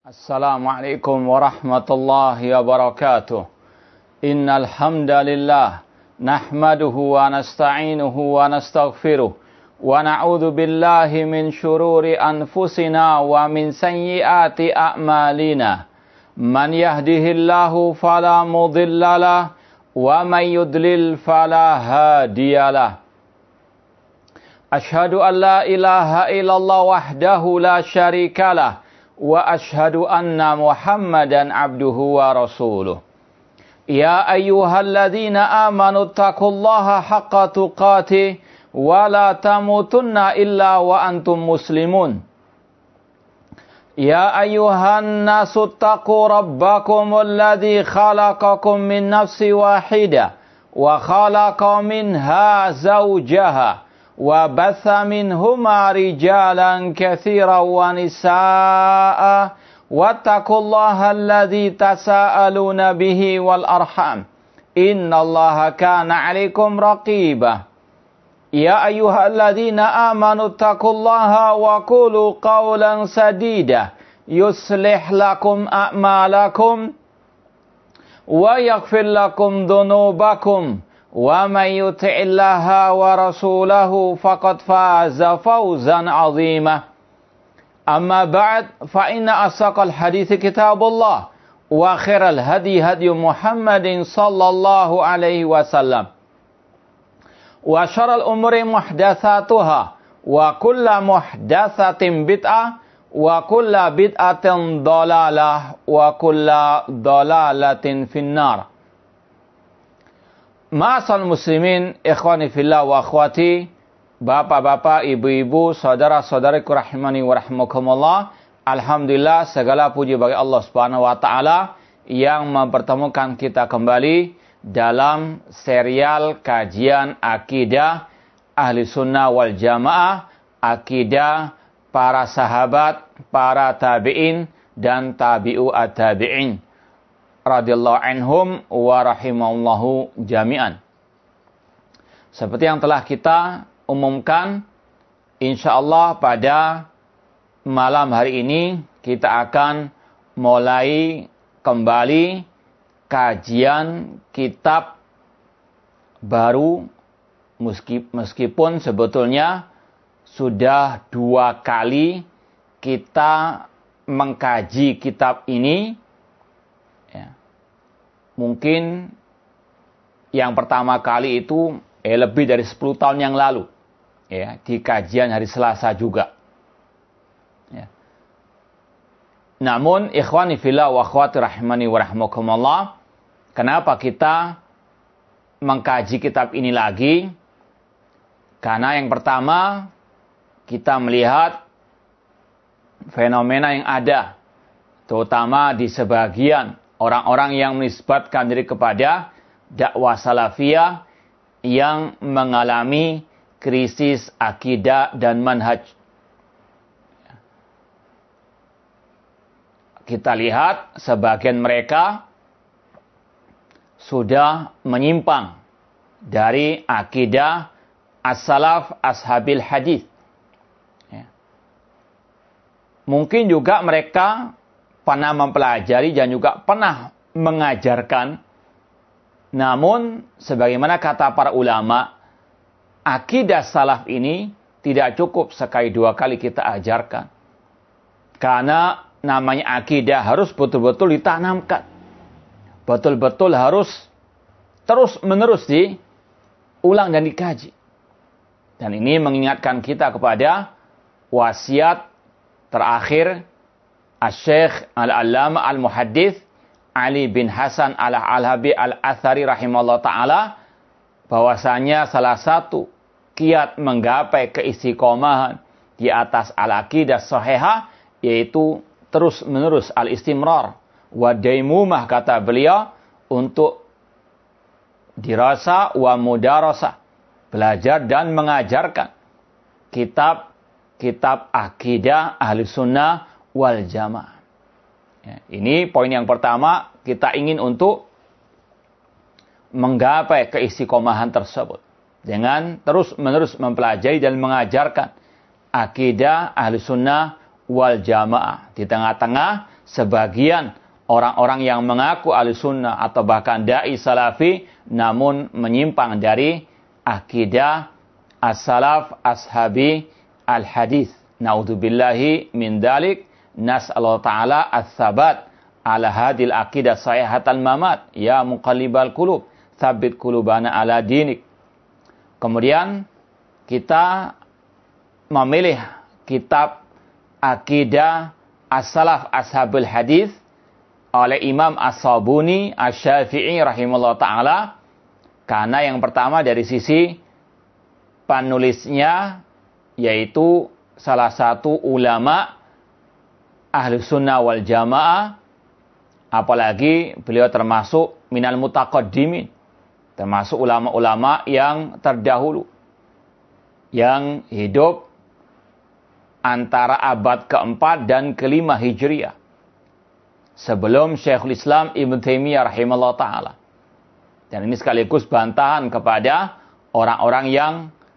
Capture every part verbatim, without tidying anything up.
Assalamualaikum warahmatullahi wabarakatuh. Innal hamdalillah nahmaduhu wa nasta'inuhu wa nastaghfiruh wa na'udzu billahi min shururi anfusina wa min sayyiati a'malina. Man yahdihillahu fala mudhillalah wa man yudlil fala hadiyalah. Ashhadu an la ilaha illallah wahdahu la syarikalah wa ashhadu anna Muhammadan abduhu wa rasuluh. Ya ayyuhalladzina amanu taqullaha haqqa tuqatih wa la tamutunna illa wa antum muslimun. Ya ayyuhan nasu taqu rabbakum alladzi khalaqakum min nafsin wahidah wa khalaqa minha zawjaha wa batha minhuma rijalan katsiran wa nisaa'a wattaqullaha alladzi tasaaluna bihi wal arham innallaha kana 'alaikum raqiba. Ya ayyuhalladzina amanu taqullaha wa qulu qawlan sadida yuslih lakum a'malakum wa yaghfir lakum dhunubakum wa may yuti'illaha wa rasulahu faqad faza fawzan 'azima. Amma ba'd, fa inna asaqal hadithi kitabullah wa khairal hadi hadi Muhammadin sallallahu alaihi wasallam wa syarrul umuri muhdatsatuha wa kullu muhdatsatin bid'ah wa kullu bid'atin dhalalah wa kullu dhalalatin finnar. Ma'asal muslimin, ikhwani fillah wa akhwati, bapak-bapak, ibu-ibu, saudara-saudariku rahimani wa rahimakumullah. Alhamdulillah, segala puji bagi Allah Subhanahu wa taala yang mempertemukan kita kembali dalam serial kajian akidah Ahli Sunnah wal Jamaah, akidah para sahabat, para tabi'in dan tabi'u at-tabi'in radhiyallahu anhum wa rahimallahu jami'an. Seperti yang telah kita umumkan, insyaallah pada malam hari ini kita akan mulai kembali kajian kitab baru, meskipun sebetulnya sudah dua kali kita mengkaji kitab ini. Ya. Mungkin yang pertama kali itu eh, lebih dari sepuluh tahun yang lalu, ya, di kajian hari Selasa juga. Ya. Namun, ikhwani fillah wa akhwati rahimani wa rahimakumullah, kenapa kita mengkaji kitab ini lagi? Karena yang pertama, kita melihat fenomena yang ada, terutama di sebagian orang-orang yang menisbatkan diri kepada dakwah salafiyah yang mengalami krisis akidah dan manhaj. Kita lihat sebagian mereka sudah menyimpang dari akidah as-salaf ashabil hadis. Ya. Mungkin juga mereka pernah mempelajari dan juga pernah mengajarkan. Namun, sebagaimana kata para ulama, akidah salaf ini tidak cukup sekali dua kali kita ajarkan. Karena namanya akidah harus betul-betul ditanamkan. Betul-betul harus terus-menerus diulang dan dikaji. Dan ini mengingatkan kita kepada wasiat terakhir Asy-Syaikh Al-Allamah Al-Muhaddits Ali bin Hasan Al-Alhabi Al-Athari rahimahullah ta'ala, bahwasanya salah satu kiat menggapai keistiqomahan di atas al-aqidah sahihah yaitu terus-menerus al-istimrar wa daimumah, kata beliau, untuk dirasa wa mudarasah, belajar dan mengajarkan kitab-kitab akidah Ahli Sunnah wal Jamaah. Ya, ini poin yang pertama, kita ingin untuk menggapai keistiqomahan tersebut dengan terus-menerus mempelajari dan mengajarkan akidah Ahli Sunnah wal Jamaah. Di tengah-tengah sebagian orang-orang yang mengaku ahlussunnah atau bahkan da'i salafi namun menyimpang dari akidah as-salaf ashabi al-hadis. Naudzubillahi min dalik. Nas'allahu ta'ala as-sabat ala hadil aqidah sahihatal mamat. Ya muqallibal qulub, tsabbit qulubana ala dinik. Kemudian kita memilih kitab akidah as-salaf ashabul hadis oleh Imam As-Sabuni Asy-Syafi'i rahimahullah ta'ala. Karena yang pertama dari sisi penulisnya, yaitu salah satu ulama Ahlus Sunnah wal Jamaah, apalagi beliau termasuk minal mutaqaddimin, termasuk ulama-ulama yang terdahulu, yang hidup antara abad keempat dan kelima Hijriah, sebelum Syekhul Islam Ibn Taimiyah rahimahullah ta'ala. Dan ini sekaligus bantahan kepada orang-orang yang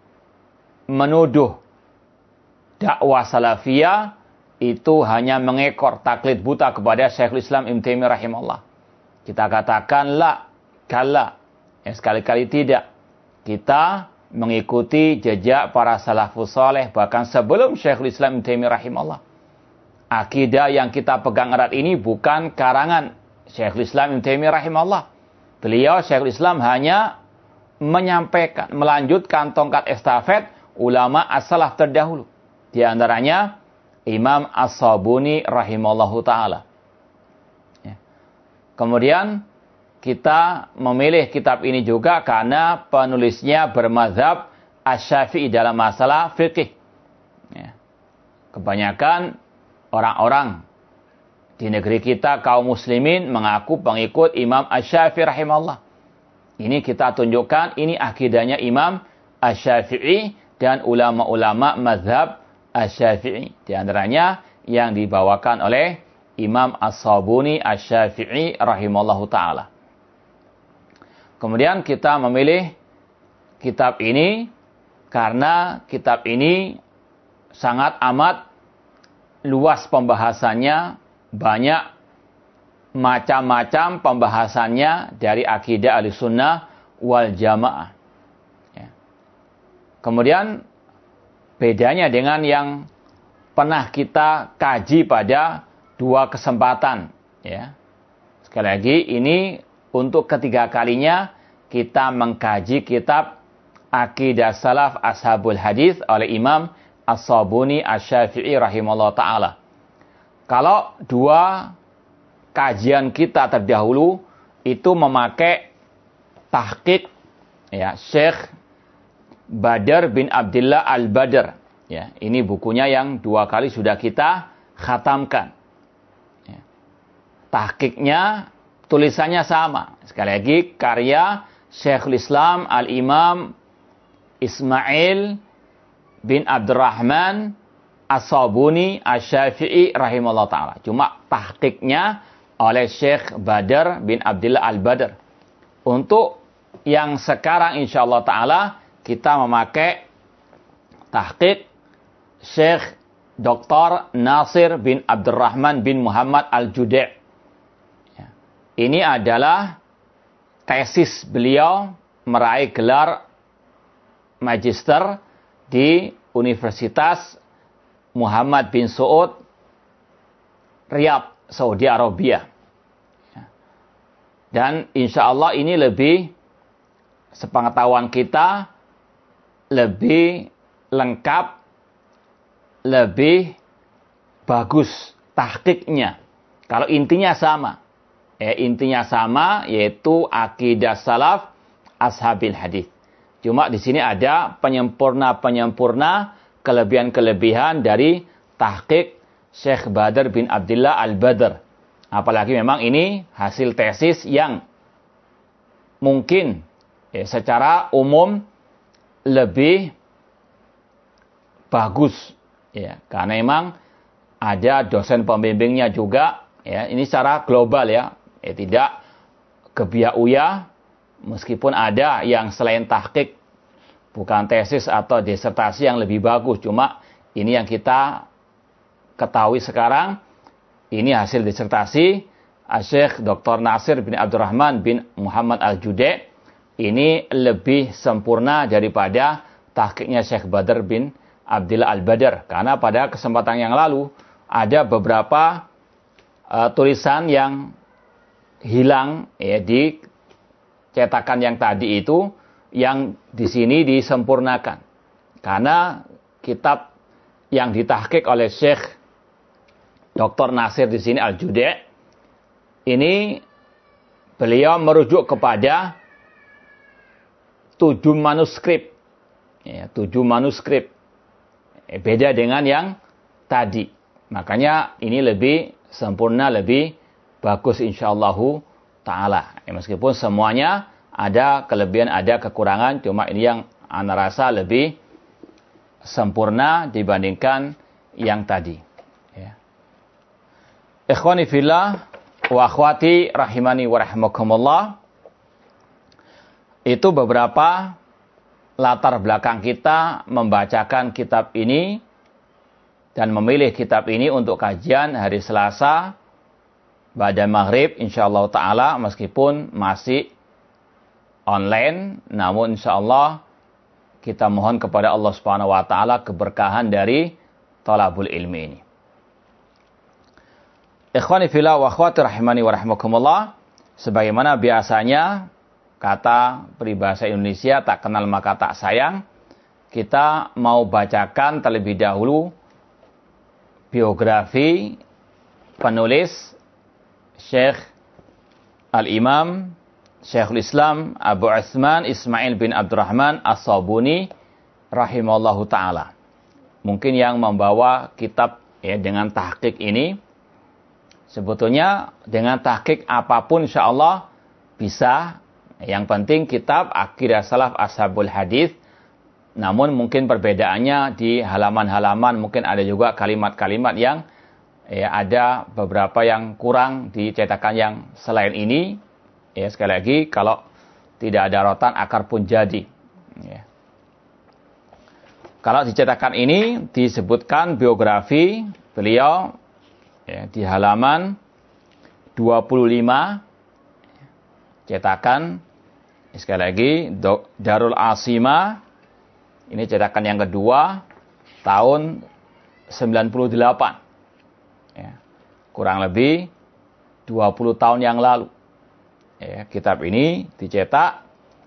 menuduh dakwah salafiyah itu hanya mengekor taklid buta kepada Syekhul Islam Ibn Taimiyah rahimahullah. Kita katakan la, kalla. Ya, sekali-kali tidak. Kita mengikuti jejak para salafus saleh bahkan sebelum Syekhul Islam Ibn Taimiyah rahimahullah. Akidah yang kita pegang erat ini bukan karangan Syekhul Islam Ibn Taimiyah rahimahullah. Beliau Syekhul Islam hanya menyampaikan, melanjutkan tongkat estafet ulama as-salaf terdahulu. Di antaranya Imam As-Sabuni rahimahullahu ta'ala. Ya. Kemudian kita memilih kitab ini juga karena penulisnya bermazhab Asy-Syafi'i dalam masalah fikih. Ya. Kebanyakan orang-orang di negeri kita, kaum muslimin, mengaku pengikut Imam Asy-Syafi'i rahimahullah. Ini kita tunjukkan, ini akidahnya Imam Asy-Syafi'i dan ulama-ulama mazhab Asy-Syafi'i. Di antaranya yang dibawakan oleh Imam As-Sabuni Asy-Syafi'i rahimahullahu ta'ala. Kemudian kita memilih kitab ini karena kitab ini sangat amat luas pembahasannya, banyak macam-macam pembahasannya dari akidah Ahlussunnah wal Jamaah. Ya. Kemudian bedanya dengan yang pernah kita kaji pada dua kesempatan. Ya. Sekali lagi, ini untuk ketiga kalinya kita mengkaji kitab Aqidah Salaf Ashabul Hadis oleh Imam As-Sabuni Asy-Syafi'i rahimahullah ta'ala. Kalau dua kajian kita terdahulu itu memakai tahqiq ya, Syekh Badr bin Abdullah Al-Badr. Ya, ini bukunya yang dua kali sudah kita khatamkan. Ya. Tahqiqnya, tulisannya sama. Sekali lagi, karya Syekhul Islam Al-Imam Ismail bin Abdurrahman As-Sabuni Asy-Syafi'i rahimahullah ta'ala. Cuma tahqiqnya oleh Syekh Badr bin Abdullah Al-Badr. Untuk yang sekarang insyaAllah ta'ala kita memakai tahqiq Syekh Doktor Nasir bin Abdurrahman bin Muhammad Al-Judai'. Ya. Ini adalah tesis beliau meraih gelar magister di Universitas Muhammad bin Saud, Riyadh, Saudi Arabia. Ya. Dan insya Allah ini lebih, sepengetahuan kita, lebih lengkap, lebih bagus tahqiqnya. Kalau intinya sama. Ya, intinya sama, yaitu akidah salaf ashabil hadis. Cuma di sini ada penyempurna-penyempurna, kelebihan-kelebihan dari tahqiq Syekh Badr bin Abdullah Al-Badr. Apalagi memang ini hasil tesis yang mungkin ya, secara umum lebih bagus. Ya, karena memang ada dosen pembimbingnya juga. Ya, ini secara global ya. Ya tidak kebiauya. Meskipun ada yang selain tahqiq, bukan tesis atau disertasi yang lebih bagus. Cuma ini yang kita ketahui sekarang, Ini hasil disertasi Syekh Doktor Nasir bin Abdurrahman bin Muhammad Al-Jude'. Ini lebih sempurna daripada tahqiqnya Syekh Badr bin Abdillah Al-Badr. Karena pada kesempatan yang lalu ada beberapa uh, tulisan yang hilang ya, di cetakan yang tadi itu, yang di sini disempurnakan. Karena kitab yang ditahqiq oleh Syekh Doktor Nasir di sini Al-Jude', ini beliau merujuk kepada tujuh manuskrip, ya, tujuh manuskrip, beda dengan yang tadi. Makanya ini lebih sempurna, lebih bagus insyaallahu ta'ala. Ya, meskipun semuanya ada kelebihan, ada kekurangan, cuma ini yang ana rasa lebih sempurna dibandingkan yang tadi. Ya. Ikhwani fillah wa akhwati rahimani wa rahimakumullah. Itu beberapa latar belakang kita membacakan kitab ini dan memilih kitab ini untuk kajian hari Selasa pada maghrib insyaallah ta'ala, meskipun masih online, namun insyaallah kita mohon kepada Allah subhanahu wa ta'ala keberkahan dari thalabul ilmi ini. Ikhwani fillah wa akhwati rahimani wa rahimakumullah, sebagaimana biasanya kata peribahasa Indonesia, tak kenal maka tak sayang, kita mau bacakan terlebih dahulu biografi penulis Syekh Al-Imam Syekhul Islam Abu Utsman Ismail bin Abdurrahman As-Sabuni rahimallahu ta'ala. Mungkin yang membawa kitab ya, dengan tahqiq ini, sebetulnya dengan tahqiq apapun insyaallah bisa. Yang penting kitab Aqidah Salaf Ashabul Hadis. Namun mungkin perbedaannya di halaman-halaman, mungkin ada juga kalimat-kalimat yang ya, ada beberapa yang kurang di cetakan yang selain ini. Ya, sekali lagi, kalau tidak ada rotan, akar pun jadi. Ya. Kalau di cetakan ini disebutkan biografi beliau ya, di halaman dua puluh lima, cetakan, sekali lagi, Darul Asimah, ini cetakan yang kedua, tahun sembilan puluh delapan. Ya, kurang lebih dua puluh tahun yang lalu. Ya, kitab ini dicetak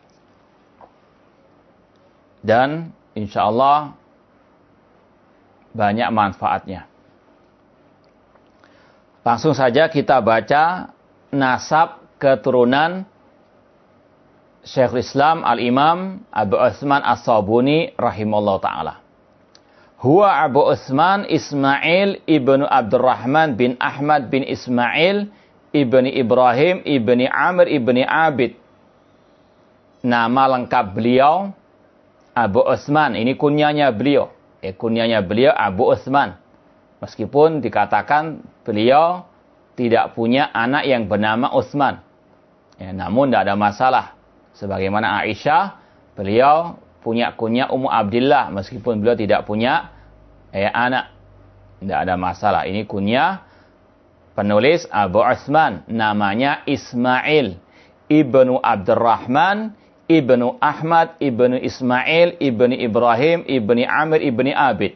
dan insya Allah banyak manfaatnya. Langsung saja kita baca nasab keturunan Syekhul Islam Al-Imam Abu Utsman As-Sabuni rahimallahu ta'ala. Huwa Abu Utsman Ismail ibnu Abdurrahman bin Ahmad bin Ismail ibni Ibrahim ibni Amr ibni Abid. Nama lengkap beliau Abu Utsman. Ini kunyanya beliau. Eh, kunyanya beliau Abu Utsman. Meskipun dikatakan beliau tidak punya anak yang bernama Utsman. Ya, namun tidak ada masalah. Sebagaimana Aisyah, beliau punya kunya Ummu Abdillah. Meskipun beliau tidak punya eh, anak. Tidak ada masalah. Ini kunya penulis Abu Utsman, namanya Ismail ibnu Abdurrahman ibnu Ahmad ibnu Ismail ibnu Ibrahim ibnu Amr ibnu Abid.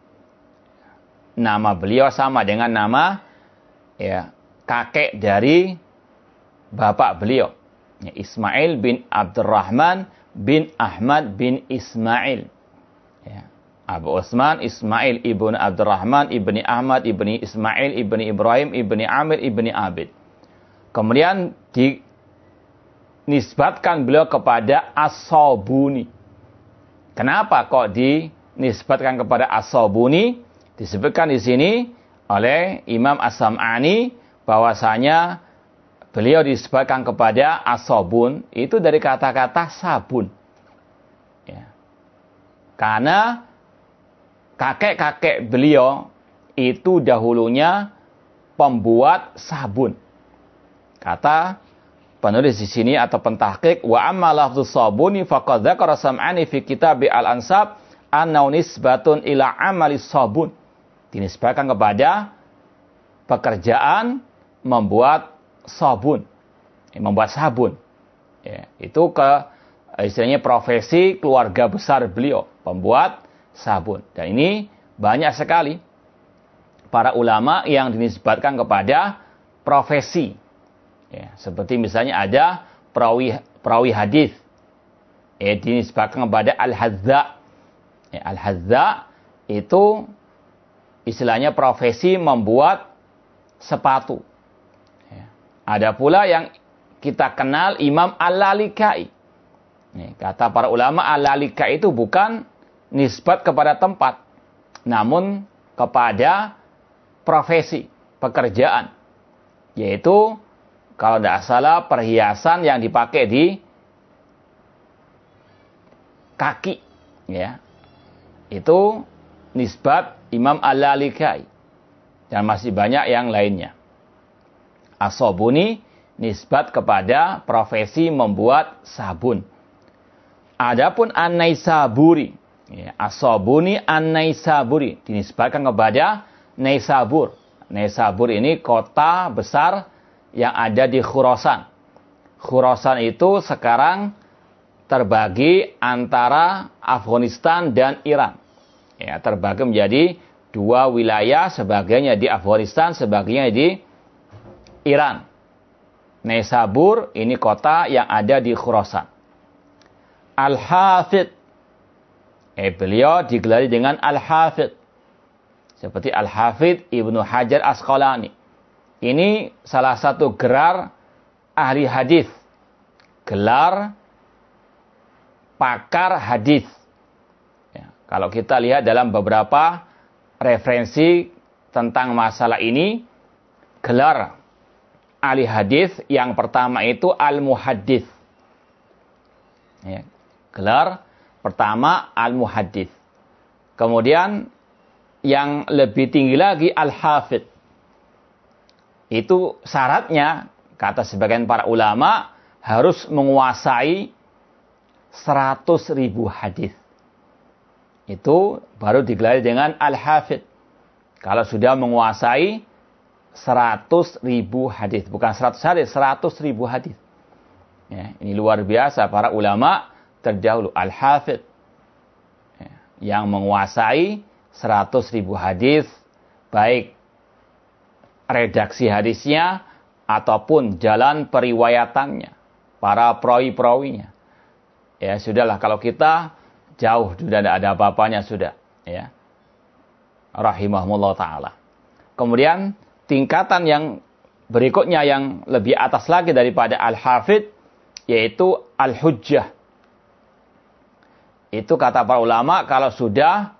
Nama beliau sama dengan nama ya, kakek dari bapak beliau, ya, Ismail bin Abdurrahman bin Ahmad bin Ismail. Ya. Abu Utsman Ismail ibnu Abdurrahman ibni Ahmad ibni Ismail ibni Ibrahim ibni Amir ibni Abid. Kemudian dinisbatkan beliau kepada As-Sabuni. Kenapa kok dinisbatkan kepada As-Sabuni? Disebutkan di sini oleh Imam As-Sam'ani bahwasanya beliau disebutkan kepada As-Sabun itu dari kata-kata sabun. Ya. Karena kakek-kakek beliau itu dahulunya pembuat sabun. Kata penulis di sini atau pentahqiq, wa amma lafdzus sabuni faqad dzakara Sam'ani fi kitab al-ansab annahu nisbatun ila amali sabun. Dinisbatkan kepada pekerjaan membuat sabun, membuat sabun. Ya, itu ke istilahnya profesi keluarga besar beliau, pembuat sabun. Dan ini banyak sekali para ulama yang dinisbatkan kepada profesi. Ya, seperti misalnya ada perawi perawi hadis, ya, dinisbatkan kepada al-hadza. Ya, al-hadza itu istilahnya profesi membuat sepatu. Ya. Ada pula yang kita kenal Imam Al-Lalikai. Ya, kata para ulama, Al-Lalikai itu bukan nisbat kepada tempat, namun kepada profesi, pekerjaan. Yaitu, kalau tidak salah, perhiasan yang dipakai di kaki. Ya. Itu nisbat Imam Al-Lalikai. Dan masih banyak yang lainnya. As-Sabuni nisbat kepada profesi membuat sabun. Adapun An-Naisaburi, ya, As-Sabuni An-Naisaburi dinisbatkan kepada Naisabur. Naisabur ini kota besar yang ada di Khurasan. Khurasan itu sekarang terbagi antara Afghanistan dan Iran. Ya, terbagi menjadi dua wilayah, sebagiannya di Afghanistan, sebagiannya di Iran. Naisabur ini kota yang ada di Khurasan. Al-Hafidh, eh, beliau digelari dengan Al-Hafidh. Seperti Al-Hafidh Ibnu Hajar Asqalani. Ini salah satu gelar ahli hadis. Gelar pakar hadis. Ya, kalau kita lihat dalam beberapa referensi tentang masalah ini, gelar ahli hadis yang pertama itu Al-Muhaddits. Ya, gelar pertama Al-Muhaddits. Kemudian yang lebih tinggi lagi Al-Hafidh. Itu syaratnya, kata sebagian para ulama, harus menguasai seratus ribu hadis. Itu baru digelari dengan Al-Hafidh. Kalau sudah menguasai seratus ribu hadis, bukan seratus hadis, seratus ribu hadis. Ya, ini luar biasa para ulama terdahulu, Al-Hafidh, ya, yang menguasai seratus ribu hadis, baik redaksi hadisnya ataupun jalan periwayatannya, para perawi-perawinya. Ya sudahlah, kalau kita jauh sudah tidak ada apa-apanya sudah, ya. Rahimahumullah taala. Kemudian tingkatan yang berikutnya yang lebih atas lagi daripada Al-Hafidh, yaitu Al-Hujjah. Itu kata para ulama, kalau sudah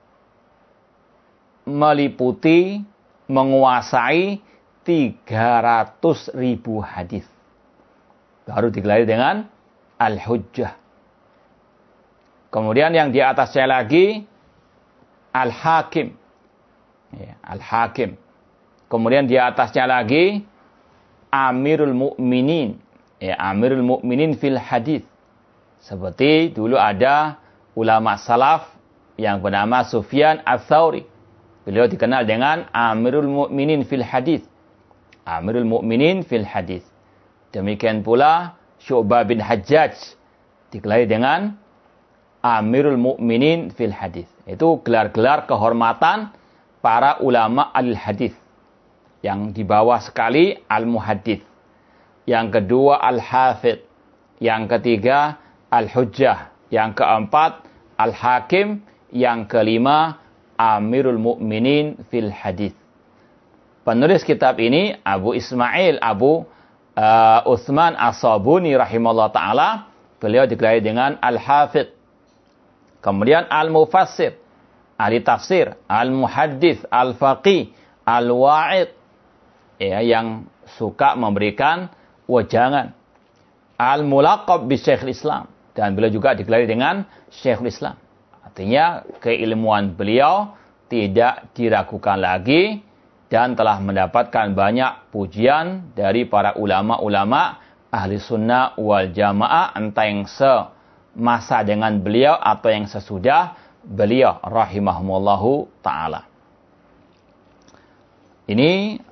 meliputi, menguasai tiga ratus ribu hadis, baru digelari dengan Al-Hujjah. Kemudian yang di atasnya lagi Al-Hakim. Ya, Al-Hakim. Kemudian di atasnya lagi Amirul Mukminin. Ya, Amirul Mukminin fil hadis. Seperti dulu ada ulama salaf yang bernama Sufyan Ats-Tsauri. Beliau dikenal dengan Amirul Mukminin fil hadis. Amirul Mukminin fil hadis. Demikian pula Syu'bah bin Hajjaj digelari dengan Amirul Mukminin fil hadis. Itu gelar-gelar kehormatan para ulama al-hadis. Yang di bawah sekali Al-Muhaddits. Yang kedua Al-Hafidh. Yang ketiga Al-Hujjah. Yang keempat Al-Hakim. Yang kelima Amirul Mukminin fil hadis. Penulis kitab ini Abu Ismail Abu uh, Utsman As-Sabuni rahimahullah taala, beliau digelari dengan Al-Hafidh. Kemudian Al-Mufassir, ahli tafsir, Al-Muhaddits, Al-Faqih, Al-Wa'id, ya, yang suka memberikan wejangan. Al-Mulaqab bi Syekhul Islam, dan beliau juga digelari dengan Syekhul Islam. Artinya keilmuan beliau tidak diragukan lagi dan telah mendapatkan banyak pujian dari para ulama-ulama ahli sunnah wal jamaah, entah yang semasa dengan beliau atau yang sesudah beliau rahimahumullahu ta'ala. Ini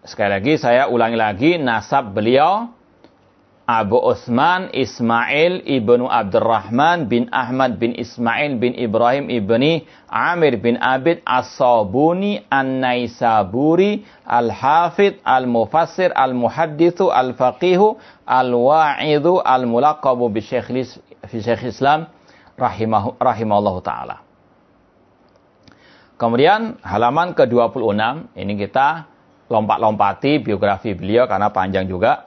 sekali lagi saya ulangi lagi, nasab beliau Abu Utsman Ismail ibnu Abdurrahman bin Ahmad bin Ismail bin Ibrahim ibni Amir bin Abid As-Sabuni An-Naisaburi Al-Hafidh Al-Mufassir Al-Muhaddithu Al-Faqihu Al-Wa'idhu Al-Mulaqabu bi Syekh Islam rahimahu rahimahullahu taala. Kemudian halaman ke dua puluh enam, ini kita lompat-lompati biografi beliau karena panjang juga.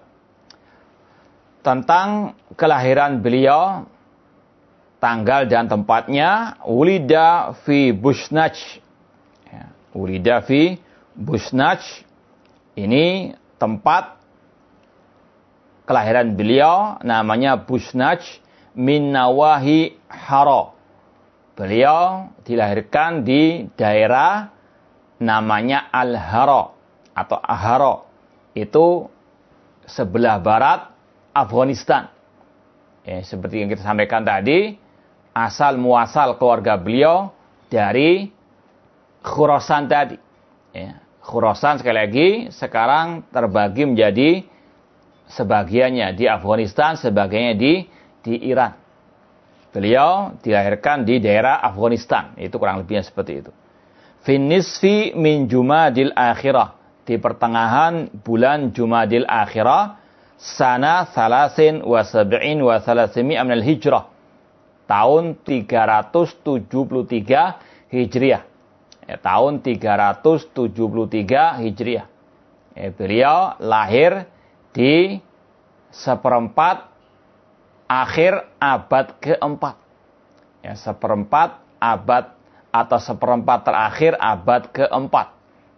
Tentang kelahiran beliau, tanggal dan tempatnya, ulida fi Busnaj. Ya, ulida fi Busnaj. Ini tempat kelahiran beliau, namanya Busnaj min Nawahi Hara. Beliau dilahirkan di daerah namanya Al-Hara atau Ahara. Itu sebelah barat Afghanistan. Ya, seperti yang kita sampaikan tadi, asal muasal keluarga beliau dari Khurasan tadi. Ya, Khurasan sekali lagi sekarang terbagi menjadi sebagiannya di Afghanistan, sebagiannya di di Iran. Beliau dilahirkan di daerah Afghanistan. Itu kurang lebihnya seperti itu. Fin nisfi min Jumadil Akhirah. Di pertengahan bulan Jumadil Akhirah. Sana salasin wa sab'in wa salasimi minal hijrah. Tahun tiga ratus tujuh puluh tiga Hijriah. Ya, tahun tiga ratus tujuh puluh tiga Hijriah. Ya, beliau lahir di seperempat akhir abad keempat. Ya, seperempat abad atau seperempat terakhir abad keempat.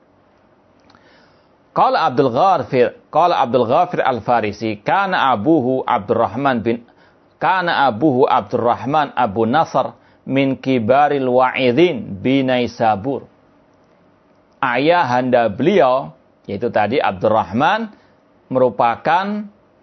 Qala Abdul Ghafir, qala Abdul Ghafir Al-Farisi, kana abuhu Abdurrahman bin kana abuhu Abdurrahman Abu Nasr min kibaril wa'idhin binaisabur. Ayah handa beliau, yaitu tadi Abdurrahman, merupakan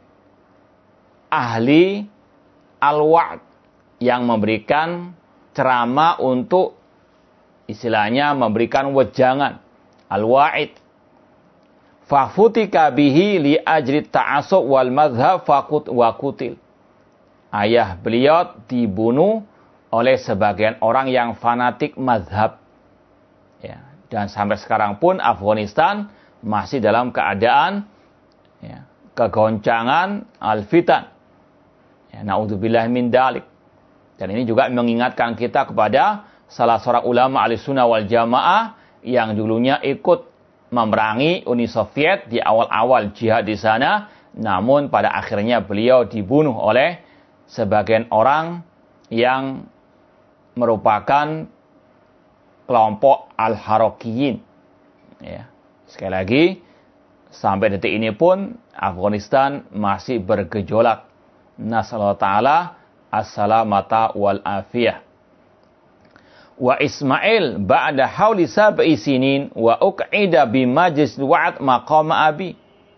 ahli al-wa'd yang memberikan ceramah untuk istilahnya memberikan wejangan. Al-wa'id. Fafutika bihi li ajri ta'asub wal madhab fakut wa kutil. Ayah beliau dibunuh oleh sebagian orang yang fanatik mazhab. Ya, dan sampai sekarang pun Afghanistan masih dalam keadaan ya, kegoncangan al-fitan. Ya, na'udzubillah min dalik. Dan ini juga mengingatkan kita kepada salah seorang ulama Ahlussunnah wal Jamaah yang dulunya ikut memerangi Uni Soviet di awal-awal jihad di sana, namun pada akhirnya beliau dibunuh oleh sebagian orang yang merupakan kelompok Al-Harakiyin. Ya. Sekali lagi, sampai detik ini pun Afghanistan masih bergejolak. Nasallahu ta'ala as-salamata wal afiyah. Wa Ismail ba'da hauli sab'i sinin wa uq'ida bi majlis wa'ad maqama abi.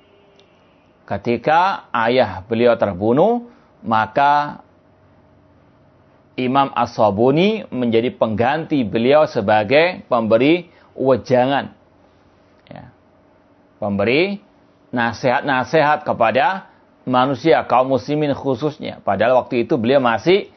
Ketika ayah beliau terbunuh, maka Imam As-Sabuni menjadi pengganti beliau sebagai pemberi wejangan. Ya. Pemberi nasihat-nasihat kepada manusia, kaum muslimin khususnya. Padahal waktu itu beliau masih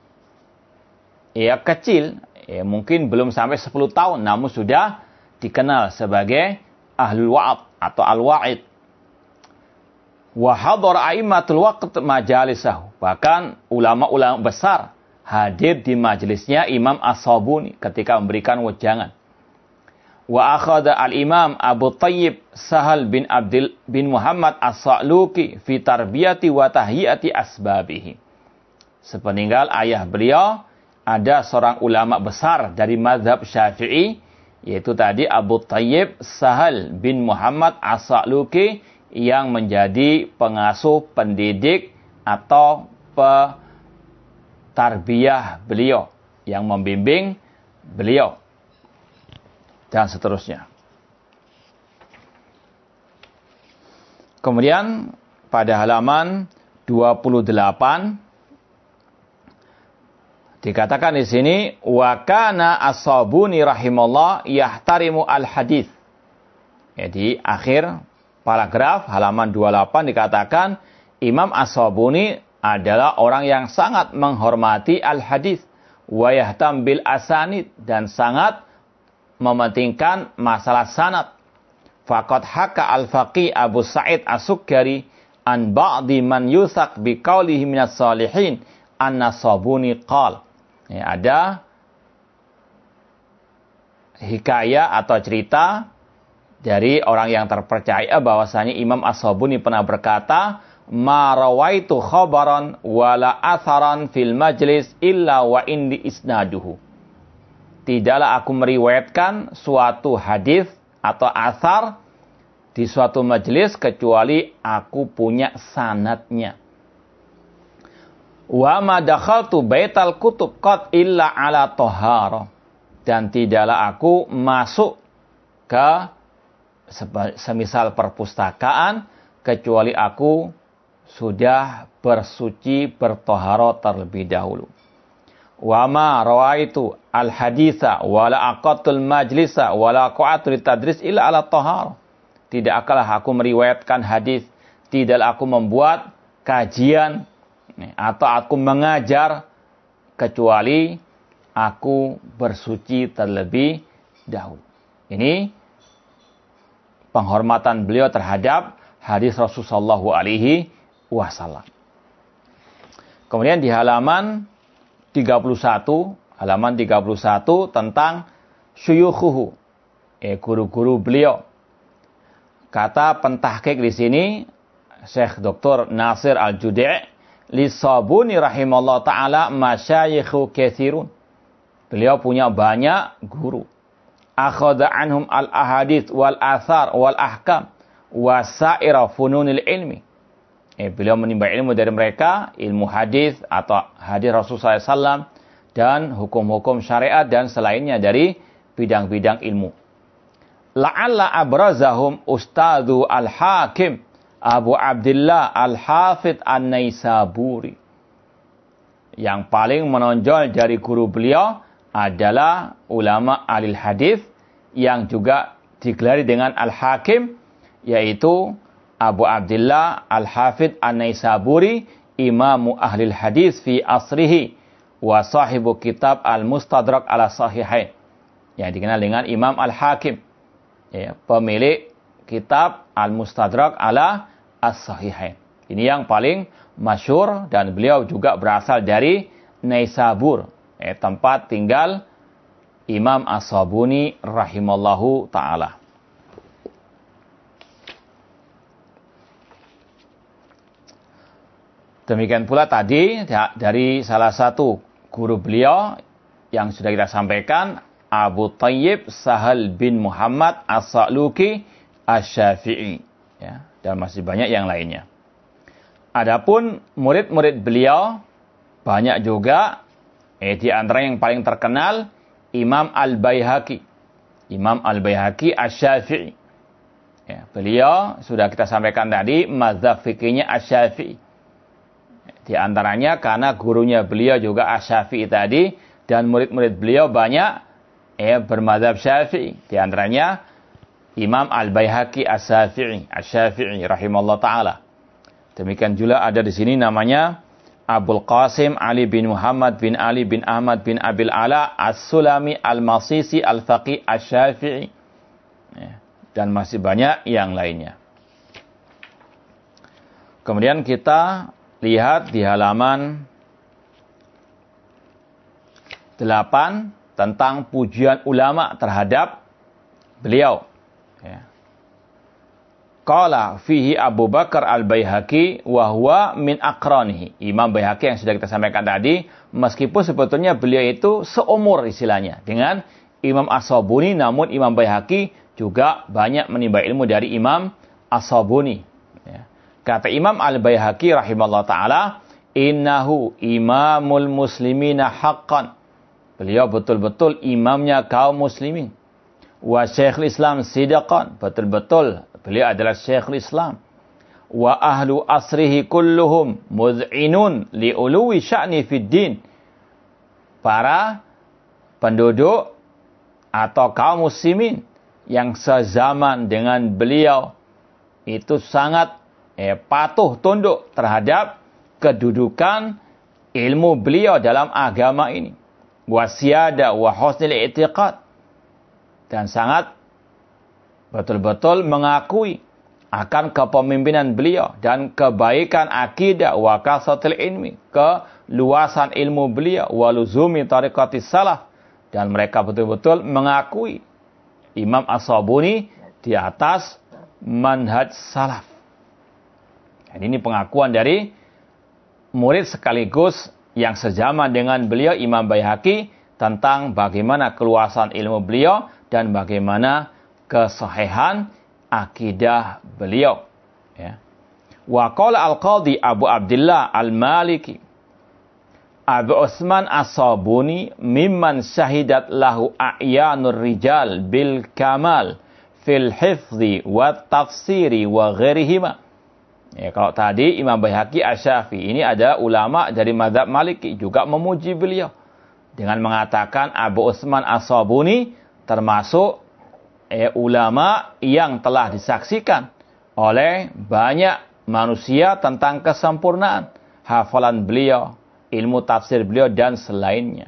ya kecil, ya, mungkin belum sampai sepuluh tahun, namun sudah dikenal sebagai ahlul wa'ad atau al-wa'id. Wa hadara a'immatul waqt majalisahu. Bahkan ulama-ulama besar hadir di majelisnya Imam As-Sabuni ketika memberikan wejangan. Wa akhadha al-Imam Abu Thayyib Sahal bin Abdul bin Muhammad As-Sa'luki fi tarbiyati wa tahyiyati asbabihi. Sepeninggal ayah beliau, ada seorang ulama besar dari mazhab Syafi'i, yaitu tadi Abu Thayyib Sahal bin Muhammad As-Sa'luki, yang menjadi pengasuh, pendidik atau petarbiyah beliau, yang membimbing beliau dan seterusnya. Kemudian pada halaman dua puluh delapan dikatakan di sini, wa kana As-Sabuni rahimallah yahtarimu al-hadis. Jadi akhir paragraf halaman dua puluh delapan dikatakan Imam As-Sabuni adalah orang yang sangat menghormati al-hadis wa yahtam bil asanid dan sangat mementingkan masalah sanad. Faqad haka al-faqih Abu Sa'id As-Sukkari an ba'di man yuthaq bi qawlihi minas salihin anna Sabuni qala. Ya, ada hikayah atau cerita dari orang yang terpercaya bahwasanya Imam As-Sabuni pernah berkata, "Ma rawaitu khabaran wala atharan fil majlis illa wa indi isnaduhu." Tidaklah aku meriwayatkan suatu hadis atau athar di suatu majelis kecuali aku punya sanadnya. Wa ma dakhaltu baital kutub qad illa ala tahara. Dan tidaklah aku masuk ke semisal perpustakaan kecuali aku sudah bersuci bertoharo terlebih dahulu. Wa ma rawaitu al haditha wala aqatul majlisa wala qa'atul tadris illa ala tahara. Tidaklah aku meriwayatkan hadis, tidaklah aku membuat kajian atau aku mengajar kecuali aku bersuci terlebih dahulu. Ini penghormatan beliau terhadap hadis Rasulullah Shallallahu Alaihi Wasallam. Kemudian di halaman tiga puluh satu, halaman tiga puluh satu tentang syuyukhuhu, eh, guru-guru beliau. Kata pentahqiq di sini, Syekh Doktor Nasir Al-Judi' li Sabuni rahimallahu taala masyayikhu katsirun. Beliau punya banyak guru. Akhadha anhum al-ahadits wal athar wal ahkam wa sa'ira fununil ilmi. Eh, beliau menimba ilmu dari mereka, ilmu hadis atau hadis Rasulullah sallallahu alaihi wasallam dan hukum-hukum syariat dan selainnya dari bidang-bidang ilmu. La'alla abrazahum Ustadzu Al-Hakim Abu Abdullah Al-Hafidh An-Naisaburi. Yang paling menonjol dari guru beliau adalah ulama ahli hadis yang juga digelari dengan Al-Hakim, yaitu Abu Abdullah Al-Hafidh An-Naisaburi, imamu ahli hadis fi asrihi wa sahibu kitab Al-Mustadrak ala Sahihain, yang dikenal dengan Imam Al-Hakim, ya, pemilik kitab Al-Mustadrak ala As-Sahihain. Ini yang paling masyhur dan beliau juga berasal dari Naisabur, eh, tempat tinggal Imam As-Sabuni rahimallahu ta'ala. Demikian pula tadi dari salah satu guru beliau yang sudah kita sampaikan, Abu Thayyib Sahal bin Muhammad As-Sa'luki Asy-Syafi'i, ya, dan masih banyak yang lainnya. Adapun murid-murid beliau banyak juga, eh, di antara yang paling terkenal Imam Al-Baihaqi. Imam Al-Baihaqi Asy-Syafi'i. Ya, beliau sudah kita sampaikan tadi mazhab fikihnya Asy-Syafi'i. Di antaranya karena gurunya beliau juga Asy-Syafi'i tadi dan murid-murid beliau banyak eh, bermazhab Syafi'i. Di antaranya Imam Al-Baihaqi Asy-Syafi'i, Asy-Syafi'i rahimallahu taala. Demikian juga ada di sini namanya Abul Qasim Ali bin Muhammad bin Ali bin Ahmad bin Abil Ala As-Sulami Al-Masisi Al-Faqih Asy-Syafi'i. Ya, dan masih banyak yang lainnya. Kemudian kita lihat di halaman delapan tentang pujian ulama terhadap beliau. Ya. Qala fihi Abu Bakar Al-Baihaqi wa huwa min aqranihi. Imam Baihaqi yang sudah kita sampaikan tadi, meskipun sebetulnya beliau itu seumur istilahnya dengan Imam As-Sabuni, namun Imam Baihaqi juga banyak menimba ilmu dari Imam As-Sabuni. Ya. Kata Imam Al-Baihaqi rahimahullah ta'ala, innahu imamul muslimina haqqan. Beliau betul-betul imamnya kaum muslimin. Wa syekhul Islam sidaqan. Betul-betul beliau adalah syekhul Islam. Wa ahlu asrihi kulluhum mud'inun li'uluwi sya'ni fid din. Para penduduk atau kaum muslimin yang sezaman dengan beliau itu sangat eh, patuh tunduk terhadap kedudukan ilmu beliau dalam agama ini. Wasiyada wa husnil i'tiqad. Dan sangat betul-betul mengakui akan kepemimpinan beliau dan kebaikan akidah wa kasatil ilmi, keluasan ilmu beliau, wa luzumi tariqatis salaf. Dan mereka betul-betul mengakui Imam As-Sabuni di atas manhaj salaf. Dan ini pengakuan dari murid sekaligus yang sejaman dengan beliau, Imam Baihaqi, tentang bagaimana keluasan ilmu beliau dan bagaimana kesahihan akidah beliau. Ya. Wa qala al-Qadhi Abu Abdullah Al-Maliki, Abu Utsman As-Sabuni mimman syahidat lahu a'yanur rijal bil kamal fil hifzi wa tafsiri wa ghairihima. Ya, kalau tadi Imam Baihaqi Asy-Syafi'i ini ada ulama dari mazhab Maliki juga memuji beliau dengan mengatakan Abu Utsman As-Sabuni termasuk eh, ulama yang telah disaksikan oleh banyak manusia tentang kesempurnaan hafalan beliau, ilmu tafsir beliau dan selainnya.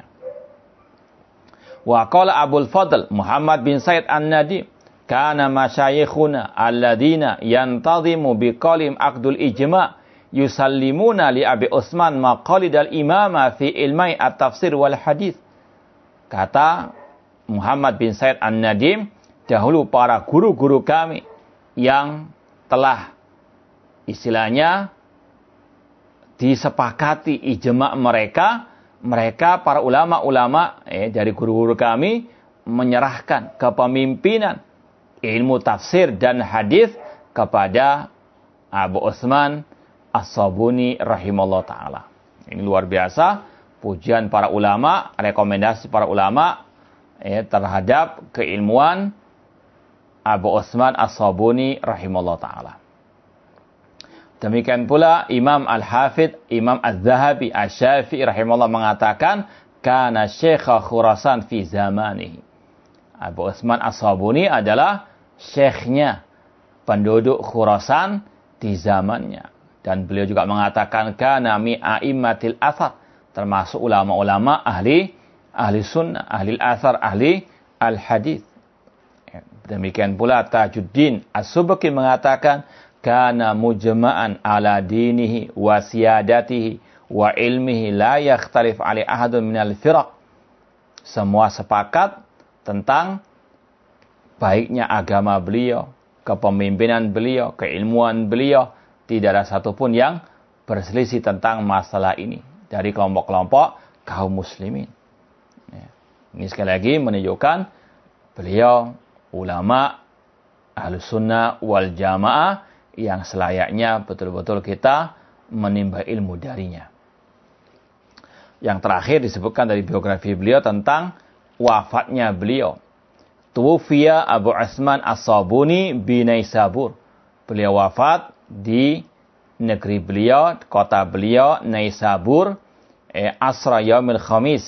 Wa qala Abul Fadl Muhammad bin Said An-Nadim, kana masyayikhuna alladhina yantazimu biqalim aqdul ijma' yusallimuna li Abi Utsman maqalidal imama fi ilmai at-tafsir wal hadith. Kata Muhammad bin Said An-Nadim, dahulu para guru-guru kami yang telah istilahnya disepakati ijma' mereka, mereka para ulama-ulama eh, dari guru-guru kami menyerahkan kepemimpinan ilmu tafsir dan hadis kepada Abu Utsman As-Sabuni rahimallahu taala. Ini luar biasa pujian para ulama, rekomendasi para ulama eh, terhadap keilmuan Abu Utsman As-Sabuni rahimallahu taala. Demikian pula Imam Al-Hafidh Imam Az-Zahabi Asy-Syafi'i rahimahullah mengatakan kana Syekh Khurasan fi zamanihi. Abu Utsman As-Sabuni adalah syekhnya penduduk Khurasan di zamannya. Dan beliau juga mengatakan kana mi a'immatil athar, termasuk ulama-ulama ahli ahli sunnah, ahli al-athar, ahli al-hadis. Demikian pula Tajuddin As-Subki mengatakan kana mujma'an ala dinihi wa siyadatihi wa ilmihi la yakhtalif ali ahadun minal firaq. Semua sepakat tentang baiknya agama beliau, kepemimpinan beliau, keilmuan beliau. Tidak ada satupun yang berselisih tentang masalah ini dari kelompok-kelompok kaum muslimin. Ya. Ini sekali lagi menunjukkan beliau ulama Ahlus Sunnah wal Jamaah yang selayaknya betul-betul kita menimba ilmu darinya. Yang terakhir disebutkan dari biografi beliau tentang wafatnya beliau. Tuwfiya Abu Utsman As-Sabuni bi Naisabur. Beliau wafat di negeri beliau, kota beliau Naisabur, eh, asra yaumil khamis.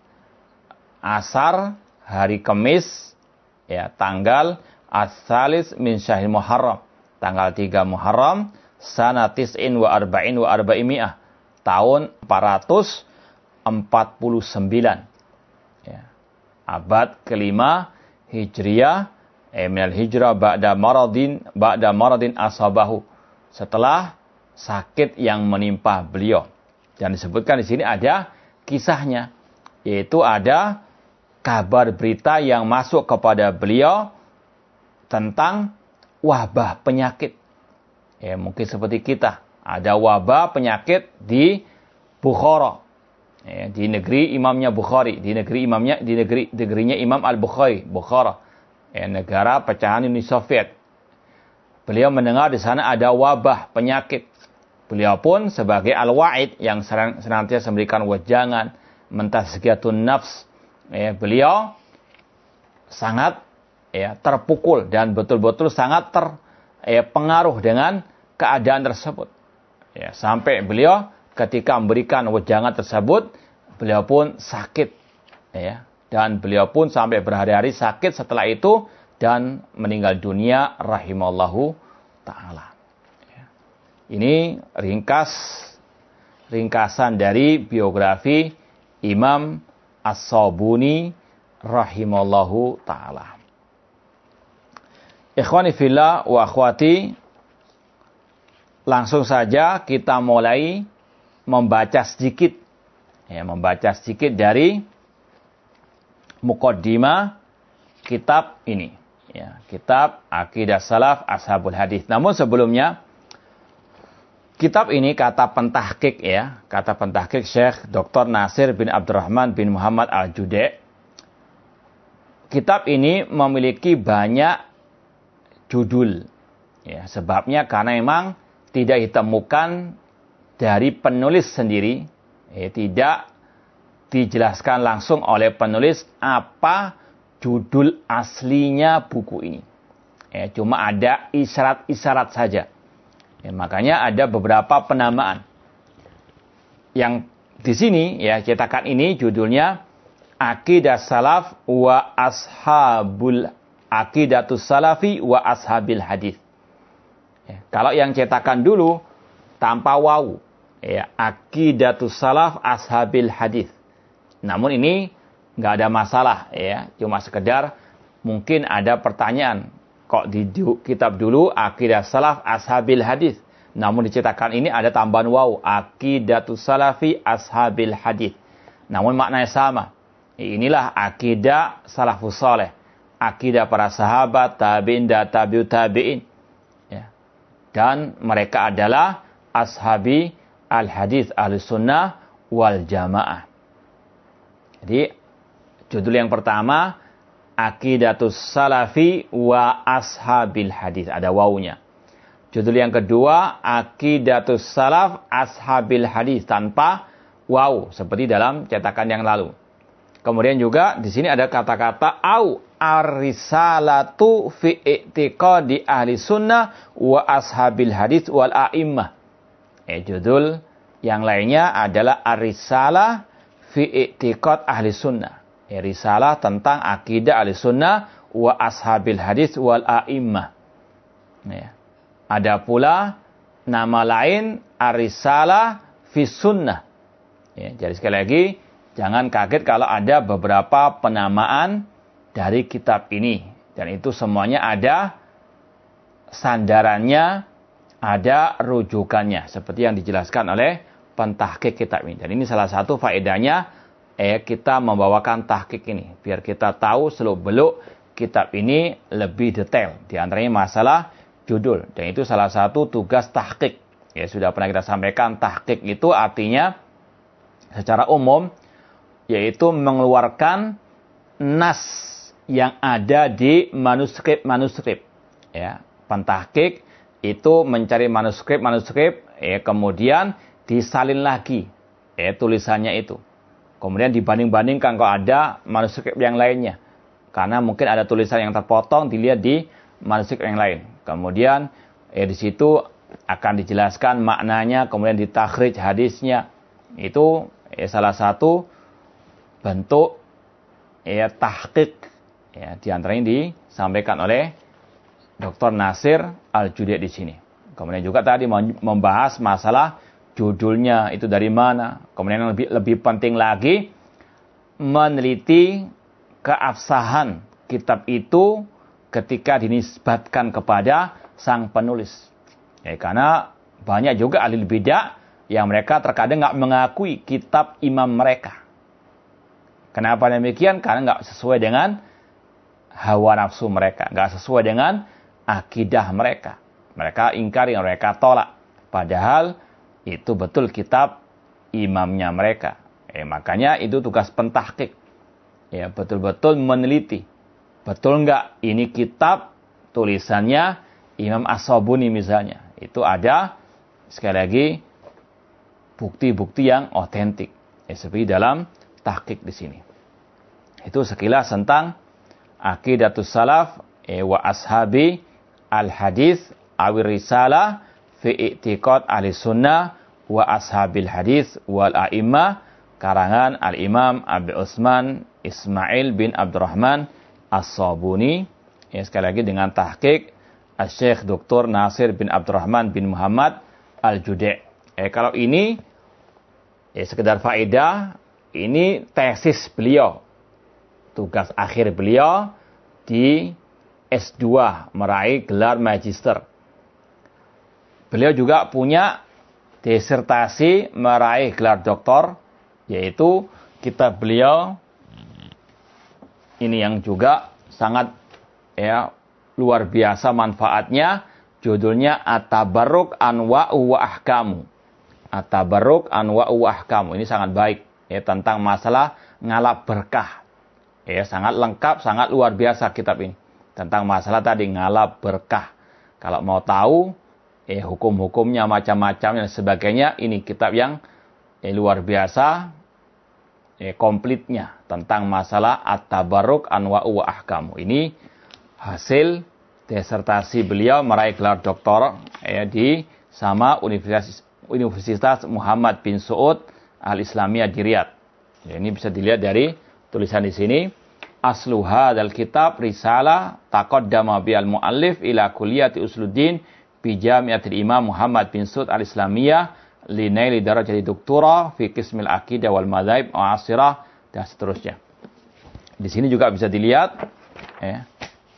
Asar hari Kamis, ya, tanggal as-salis min syahril Muharram. Tanggal tiga Muharram, sana tis'in wa arba'in wa arba'imi'ah. Tahun empat ratus empat puluh sembilan. Ya. Abad kelima Hijriyah, eh, minal hijrah ba'da maradin, ba'da maradin asabahu. Setelah sakit yang menimpa beliau. Dan disebutkan di sini ada kisahnya. Yaitu ada kabar berita yang masuk kepada beliau tentang wabah penyakit. Ya, mungkin seperti kita. Ada wabah penyakit di Bukhara. Ya, di negeri imamnya Bukhari. Di negeri imamnya, di negeri negerinya Imam Al-Bukhari. Bukhara. Ya, negara pecahan Uni Soviet. Beliau mendengar di sana ada wabah penyakit. Beliau pun sebagai al-wa'id yang senantiasa memberikan wejangan, mentazkiyatun nafs. Ya, beliau sangat ya, terpukul dan betul-betul sangat terpengaruh ya, dengan keadaan tersebut. Ya, sampai beliau ketika memberikan wejangan tersebut, beliau pun sakit. Ya, dan beliau pun sampai berhari-hari sakit setelah itu dan meninggal dunia rahimallahu ta'ala. Ini ringkas ringkasan dari biografi Imam As-Sabuni rahimallahu ta'ala. Ikhwani fillah wa akhwati, langsung saja kita mulai membaca sedikit, ya, membaca sedikit dari muqaddimah kitab ini, ya, kitab Aqidah Salaf Ashabul Hadis. Namun sebelumnya, kitab ini kata pentahqiq, ya, kata pentahqiq Syekh Doktor Nasir bin Abdurrahman bin Muhammad Al-Judai. Kitab ini memiliki banyak judul, ya, sebabnya karena memang tidak ditemukan dari penulis sendiri, ya, tidak dijelaskan langsung oleh penulis apa judul aslinya buku ini. Ya, cuma ada isyarat-isyarat saja. Ya, makanya ada beberapa penamaan. Yang di sini, ya, cetakan ini judulnya Aqidah Salaf wa Ashabul Aqidatus Salafi wa Ashabil Hadis. Ya, kalau yang cetakan dulu tanpa wawu, ya, Aqidatus Salaf Ashabil Hadis. Namun ini nggak ada masalah, ya, cuma sekedar mungkin ada pertanyaan, kok di kitab dulu Aqidah Salaf Ashabil Hadis, namun dicetakan ini ada tambahan wawu, Aqidatus Salafi Ashabil Hadis. Namun maknanya sama. Inilah akidah salafus saleh, akidah para sahabat, tabi'in dan tabi'ut tabi'in. Ya. Dan mereka adalah ashabi al-hadis al-sunnah wal jamaah. Jadi judul yang pertama Aqidatus Salafi wa Ashabil Hadis, ada wawunya. Judul yang kedua Aqidatus Salaf Ashabil Hadis tanpa wawu seperti dalam cetakan yang lalu. Kemudian juga di sini ada kata-kata au ar-risalatu fi i'tiqadi ahli sunnah wa ashabil hadis wal a'immah. Eh, judul yang lainnya adalah ar-risalah fi i'tiqad ahli sunnah. Eh, risalah tentang akidah ahli sunnah wa ashabil hadis wal a'immah. Ya. Ada pula nama lain ar-risalah fi sunnah. Ya, jadi sekali lagi jangan kaget kalau ada beberapa penamaan dari kitab ini. Dan itu semuanya ada sandarannya, ada rujukannya. Seperti yang dijelaskan oleh pentahqiq kitab ini. Dan ini salah satu faedahnya eh, kita membawakan tahqiq ini. Biar kita tahu seluk-beluk kitab ini lebih detail. Di antaranya masalah judul. Dan itu salah satu tugas tahqiq. Ya, sudah pernah kita sampaikan, tahqiq itu artinya secara umum yaitu mengeluarkan nas yang ada di manuskrip-manuskrip. Ya, pentahqiq itu mencari manuskrip-manuskrip, ya, kemudian disalin lagi, ya, tulisannya itu. Kemudian dibanding-bandingkan kalau ada manuskrip yang lainnya. Karena mungkin ada tulisan yang terpotong, dilihat di manuskrip yang lain. Kemudian, ya, di situ akan dijelaskan maknanya, kemudian ditakhrij hadisnya. Itu, ya, salah satu bentuk, ya, tahqiq, ya, di antaranya disampaikan oleh Doktor Nasir Al-Judai di sini. Kemudian juga tadi membahas masalah judulnya itu dari mana. Kemudian yang lebih lebih penting lagi meneliti keabsahan kitab itu ketika dinisbatkan kepada sang penulis. Ya, karena banyak juga ahli bidah yang mereka terkadang nggak mengakui kitab imam mereka. Kenapa demikian? Karena nggak sesuai dengan hawa nafsu mereka. Nggak sesuai dengan akidah mereka. Mereka ingkari, mereka tolak. Padahal itu betul kitab imamnya mereka. Eh, makanya itu tugas pentahqiq. Ya, betul-betul meneliti. Betul nggak ini kitab tulisannya Imam As-Sabuni misalnya. Itu ada, sekali lagi, bukti-bukti yang otentik. Ya, seperti dalam tahqiq di sini. Itu sekilas tentang Aqidatus Salaf eh, wa Ashabi al-Hadis awir risalah fi i'tiqad ahli sunnah wa ashabil hadis wal a'immah, karangan Al-Imam Abi Utsman Ismail bin Abdurrahman As-Sabuni. Ya, sekali lagi dengan tahqiq Syekh Doktor Nasir bin Abdurrahman bin Muhammad Al-Judi'. Eh, kalau ini eh, sekedar faedah, ini tesis beliau, tugas akhir beliau di S dua, meraih gelar magister. Beliau juga punya disertasi meraih gelar doktor, yaitu kitab beliau ini yang juga sangat ya luar biasa manfaatnya, judulnya At-Tabarruk Anwa'u wa Ahkamu. At-Tabarruk Anwa'u wa Ahkamu. Ini sangat baik ya, tentang masalah ngalap berkah. Ya, sangat lengkap, sangat luar biasa kitab ini. Tentang masalah tadi ngalap berkah. Kalau mau tahu eh hukum-hukumnya macam-macam dan sebagainya, ini kitab yang eh, luar biasa eh, komplitnya tentang masalah At-Tabarruk Anwa'u wa Ahkamu. Ini hasil disertasi beliau meraih gelar doktor eh, di sama Universitas Universitas Muhammad bin Saud Al-Islamiyah di Riyadh. Ya, ini bisa dilihat dari tulisan di sini. Aslu hadzal kitab risalah taqaddama bil muallif ila kulliyati usuluddin bi Jami'atil Imam Muhammad bin Saud Al-Islamiyah li naili darajati doktora fi qismil aqidah wal madzhab mu'asirah dan seterusnya. Di sini juga bisa dilihat ya.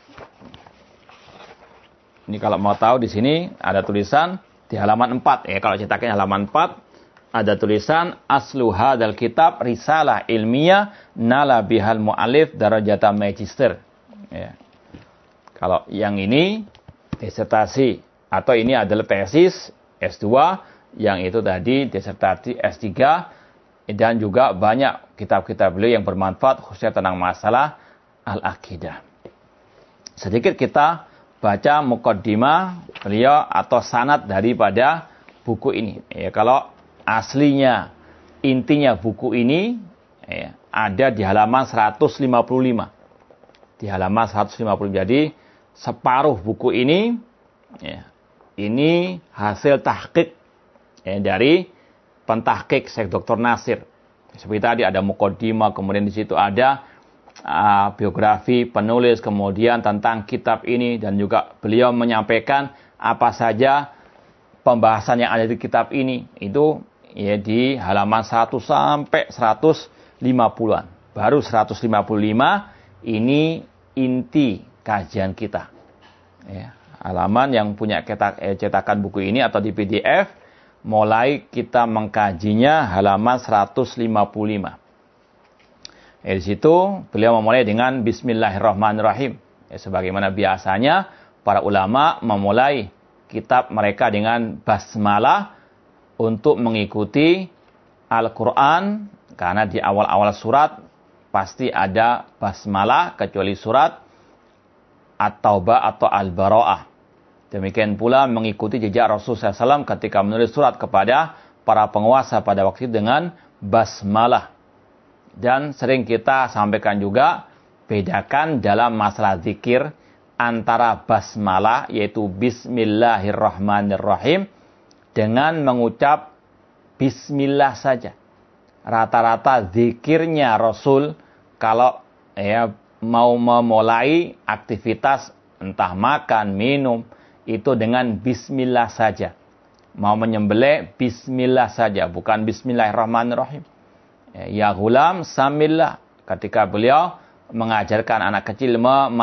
Ini kalau mau tahu di sini ada tulisan di halaman empat ya, kalau cetaknya halaman empat ada tulisan aslu hadzal kitab risalah ilmiah nala bihal mu'alif darajata magister. Ya. Kalau yang ini disertasi atau ini adalah tesis S dua, yang itu tadi disertasi S tiga, dan juga banyak kitab-kitab beliau yang bermanfaat khususnya tentang masalah al-aqidah. Sedikit kita baca muqaddimah beliau atau sanad daripada buku ini. Ya, kalau aslinya, intinya buku ini ya, ada di halaman seratus lima puluh lima. Di halaman seratus lima puluh. Jadi separuh buku ini ya, ini hasil tahqiq ya, dari pentahqiq Syekh Doktor Nasir. Seperti tadi ada muqaddimah, kemudian di situ ada uh, biografi penulis, kemudian tentang kitab ini, dan juga beliau menyampaikan apa saja pembahasan yang ada di kitab ini. Itu ya di halaman seratus sampai seratus lima puluhan. Baru seratus lima puluh lima ini inti kajian kita. Ya, halaman yang punya cetak, eh, cetakan buku ini atau di P D F, mulai kita mengkajinya halaman seratus lima puluh lima. Ya, di situ beliau memulai dengan Bismillahirrahmanirrahim. Ya, sebagaimana biasanya para ulama memulai kitab mereka dengan basmalah untuk mengikuti Al-Quran, karena di awal-awal surat pasti ada basmalah kecuali surat At-Taubah atau Al-Bara'ah. Demikian pula mengikuti jejak Rasulullah shallallahu alaihi wasallam ketika menulis surat kepada para penguasa pada waktu itu dengan basmalah. Dan sering kita sampaikan juga, bedakan dalam masalah zikir antara basmalah yaitu Bismillahirrahmanirrahim dengan mengucap bismillah saja. Rata-rata zikirnya Rasul kalau ya mau memulai aktivitas entah makan, minum, itu dengan bismillah saja. Mau menyembelih bismillah saja, bukan bismillahirrahmanirrahim. Ya ghulam samillah, ketika beliau mengajarkan anak kecil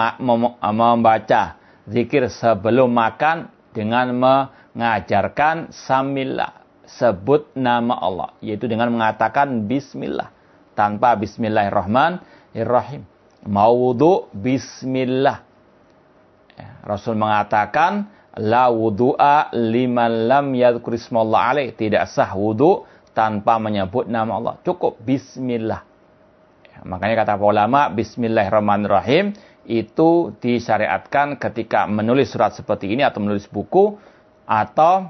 membaca zikir sebelum makan dengan mengajarkan samillah, sebut nama Allah, yaitu dengan mengatakan bismillah, tanpa bismillahirrahmanirrahim. Mau wudu, bismillah. Rasul mengatakan la wudu'a liman lam yadhkur ismallah alaih, tidak sah wudu tanpa menyebut nama Allah, cukup bismillah. Makanya kata ulama, bismillahirrahmanirrahim itu disyariatkan ketika menulis surat seperti ini atau menulis buku, atau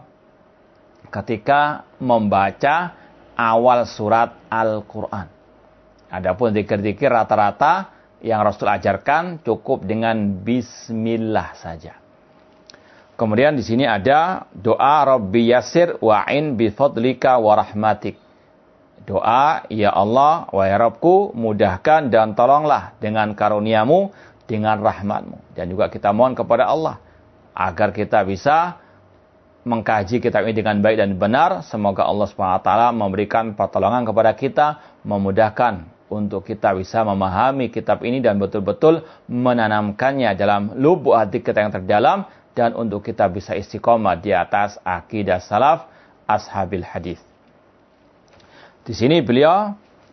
ketika membaca awal surat Al-Quran. Adapun zikir-zikir rata-rata yang Rasul ajarkan cukup dengan bismillah saja. Kemudian di sini ada doa Rabbi Yasir wa'in bifadlika wa rahmatik. Doa, ya Allah, wahai Rabbku, mudahkan dan tolonglah dengan karuniamu, dengan rahmatmu. Dan juga kita mohon kepada Allah agar kita bisa mengkaji kitab ini dengan baik dan benar. Semoga Allah subhanahu wa taala memberikan pertolongan kepada kita, memudahkan untuk kita bisa memahami kitab ini dan betul-betul menanamkannya dalam lubuk hati kita yang terdalam, dan untuk kita bisa istiqomah di atas akidah salaf ashabil hadis. Di sini beliau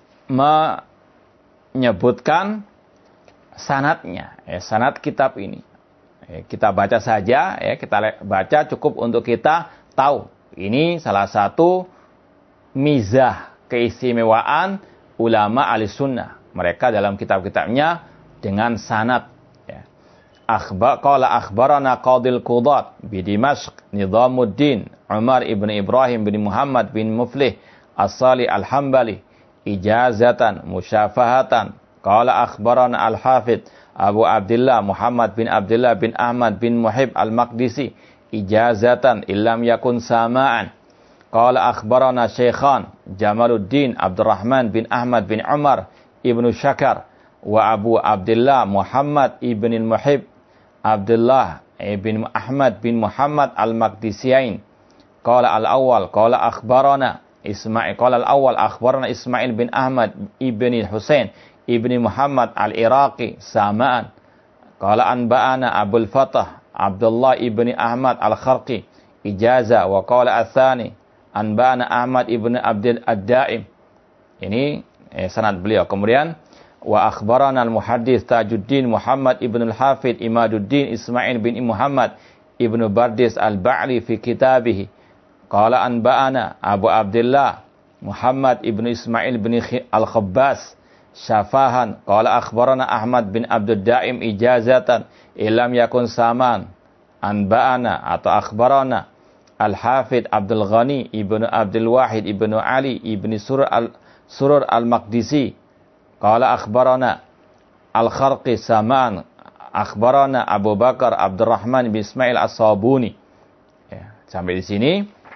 menyebutkan sanadnya, ya, sanad kitab ini. Ya, kita baca saja, ya, kita baca cukup untuk kita tahu. Ini salah satu mizah, keistimewaan ulama ahli sunnah. Mereka dalam kitab-kitabnya dengan sanad. Ya. Akhbar, qala akhbarana Qadil Qudat bi Dimashq Nizamuddin Umar ibn Ibrahim bin Muhammad bin Muflih As-Salih Al-Hambali ijazatan musyafahatan. Qala akhbarana Al-Hafidh Abu Abdullah Muhammad bin Abdullah bin Ahmad bin Muhib Al-Maqdisi ijazatan illam yakun sama'an. Qala akhbarana Syekhan Jamaluddin Abdurrahman bin Ahmad bin Umar ibnu Syakar wa Abu Abdullah Muhammad ibn Muhib Abdullah ibn Ahmad bin Muhammad Al-Maqdisiyain. Qala al-awwal qala akhbarana Ismail qala al-awwal akhbarana Ismail bin Ahmad ibn Husain ibn Muhammad al-Iraqi sama'an. Qala anba'ana Abul Fatah Abdullah ibn Ahmad al-Kharqi ijaza wa qala al-thani anba'ana Ahmad ibn Abdul Ad-Daim. Ini eh, sanad beliau. Kemudian wa akhbarana al-muhaddits Tajuddin Muhammad ibn al-Hafidh Imaduddin Ismail bin Muhammad ibn Bardis al-Ba'li fi kitabih. Qala anba'ana Abu Abdullah Muhammad ibn Ismail bin Al-Khabbas syafahan. Qala akhbarana Ahmad bin Abdul Daim ijazatan illam yakun saman. Anba'ana atau akhbarana Al-Hafidh Abdul Ghani ibn Abdul Wahid ibn Ali ibn Surur al Surur al-Maqdisi. Qala akhbarana Al-Kharqi saman. Akhbarana Abu Bakar Abdurrahman bin Ismail As-Sabuni. Ya, sampai di sini